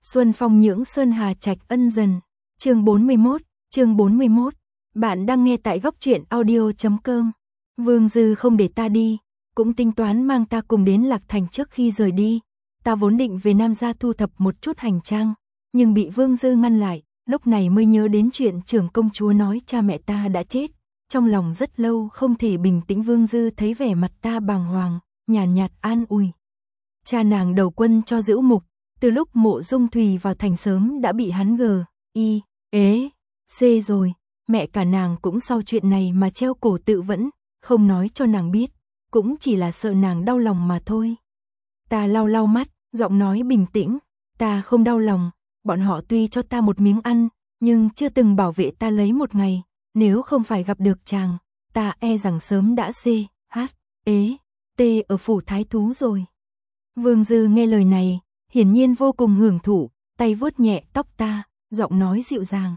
Xuân phong nhưỡng sơn hà trạch ân dần. Chương 41. Bạn đang nghe tại góc truyện audio.com. Vương Dư không để ta đi, cũng tính toán mang ta cùng đến Lạc Thành trước khi rời đi. Ta vốn định về Nam gia thu thập một chút hành trang, nhưng bị Vương Dư ngăn lại, lúc này mới nhớ đến chuyện trưởng công chúa nói cha mẹ ta đã chết. Trong lòng rất lâu không thể bình tĩnh. Vương Dư thấy vẻ mặt ta bàng hoàng, nhàn nhạt an ủi. Cha nàng đầu quân cho Dữu Mục, từ lúc Mộ Dung Thùy vào thành sớm đã bị hắn C rồi, mẹ cả nàng cũng sau chuyện này mà treo cổ tự vẫn, không nói cho nàng biết, cũng chỉ là sợ nàng đau lòng mà thôi. Ta lau mắt, giọng nói bình tĩnh, ta không đau lòng, bọn họ tuy cho ta một miếng ăn, nhưng chưa từng bảo vệ ta lấy một ngày, nếu không phải gặp được chàng, ta e rằng sớm đã ở phủ thái thú rồi. Vương Dư nghe lời này, hiển nhiên vô cùng hưởng thụ, tay vuốt nhẹ tóc ta, giọng nói dịu dàng.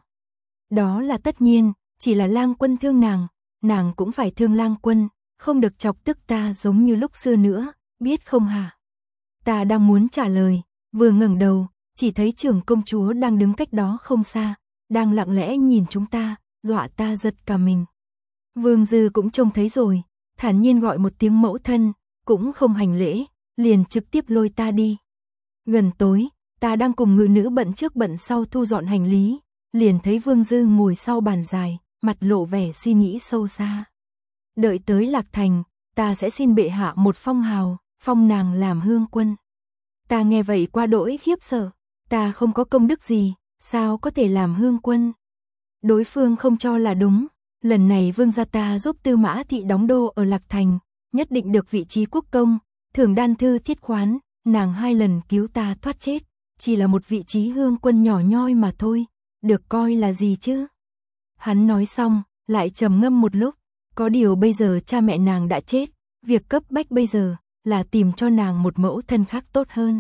Đó là tất nhiên, chỉ là Lang Quân thương nàng cũng phải thương Lang Quân, không được chọc tức ta giống như lúc xưa nữa, biết không hả? Ta đang muốn trả lời, vừa ngẩng đầu, chỉ thấy trưởng công chúa đang đứng cách đó không xa, đang lặng lẽ nhìn chúng ta, dọa ta giật cả mình. Vương Dư cũng trông thấy rồi, thản nhiên gọi một tiếng mẫu thân, cũng không hành lễ, liền trực tiếp lôi ta đi. Gần tối, ta đang cùng ngự nữ bận trước bận sau thu dọn hành lý, liền thấy Vương Dư ngồi sau bàn dài, mặt lộ vẻ suy nghĩ sâu xa. Đợi tới Lạc Thành, ta sẽ xin bệ hạ một phong hào, phong nàng làm hương quân. Ta nghe vậy qua đỗi khiếp sợ, ta không có công đức gì, sao có thể làm hương quân? Đối phương không cho là đúng, lần này vương gia ta giúp Tư Mã Thị đóng đô ở Lạc Thành, nhất định được vị trí quốc công, thưởng đan thư thiết khoán, nàng 2 lần cứu ta thoát chết, chỉ là một vị trí hương quân nhỏ nhoi mà thôi, được coi là gì chứ? Hắn nói xong, lại trầm ngâm một lúc, có điều bây giờ cha mẹ nàng đã chết, việc cấp bách bây giờ là tìm cho nàng một mẫu thân khác tốt hơn.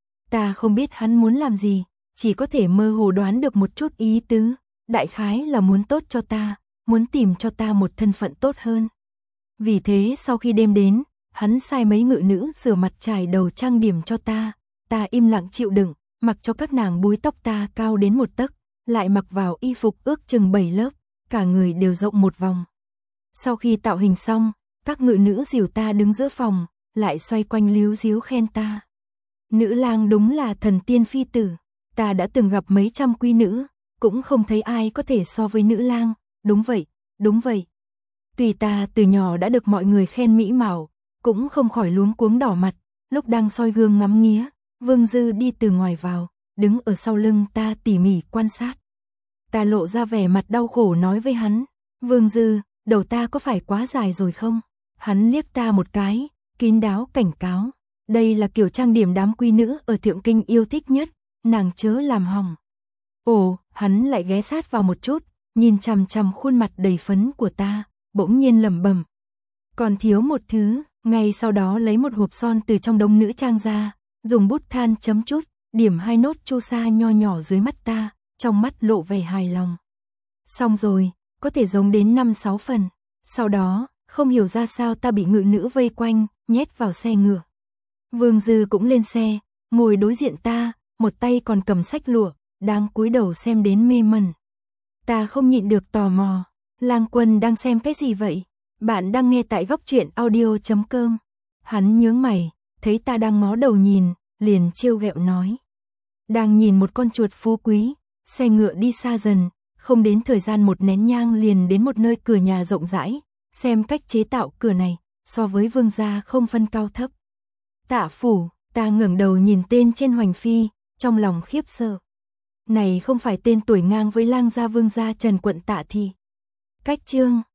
Ta không biết hắn muốn làm gì, chỉ có thể mơ hồ đoán được một chút ý tứ, đại khái là muốn tốt cho ta, muốn tìm cho ta một thân phận tốt hơn. Vì thế sau khi đêm đến, hắn sai mấy ngự nữ rửa mặt chải đầu trang điểm cho ta im lặng chịu đựng, mặc cho các nàng búi tóc ta cao đến 1 tấc, lại mặc vào y phục ước chừng 7 lớp, cả người đều rộng một vòng. Sau khi tạo hình xong, các ngự nữ dìu ta đứng giữa phòng, lại xoay quanh líu díu khen ta. Nữ lang đúng là thần tiên phi tử, ta đã từng gặp mấy trăm quý nữ, cũng không thấy ai có thể so với nữ lang, đúng vậy. Tuy ta từ nhỏ đã được mọi người khen mỹ mạo, cũng không khỏi luống cuống đỏ mặt, lúc đang soi gương ngắm nghía, Vương Dư đi từ ngoài vào, đứng ở sau lưng ta tỉ mỉ quan sát. Ta lộ ra vẻ mặt đau khổ nói với hắn, Vương Dư, đầu ta có phải quá dài rồi không? Hắn liếc ta một cái, kín đáo cảnh cáo, đây là kiểu trang điểm đám quý nữ ở Thượng Kinh yêu thích nhất, nàng chớ làm hỏng. Ồ, hắn lại ghé sát vào một chút, nhìn chằm chằm khuôn mặt đầy phấn của ta, bỗng nhiên lẩm bẩm. Còn thiếu một thứ, ngay sau đó lấy một hộp son từ trong đống nữ trang ra, dùng bút than chấm chút, điểm 2 nốt chu sa nho nhỏ dưới mắt ta, trong mắt lộ vẻ hài lòng. Xong rồi, có thể giống đến 5-6 phần. Sau đó, không hiểu ra sao ta bị ngự nữ vây quanh, nhét vào xe ngựa. Vương Dư cũng lên xe, ngồi đối diện ta, một tay còn cầm sách lụa, đang cúi đầu xem đến mê mẩn. Ta không nhịn được tò mò, Lang Quân đang xem cái gì vậy? Bạn đang nghe tại góc truyện audio.com. Hắn nhướng mày, thấy ta đang ngó đầu nhìn, liền trêu ghẹo nói. Đang nhìn một con chuột phú quý, xe ngựa đi xa dần, không đến thời gian 1 nén nhang liền đến một nơi cửa nhà rộng rãi, xem cách chế tạo cửa này, so với vương gia không phân cao thấp. Tạ phủ, ta ngẩng đầu nhìn tên trên hoành phi, trong lòng khiếp sợ. Này không phải tên tuổi ngang với Lang gia vương gia Trần Quận Tạ Thị. Cách chương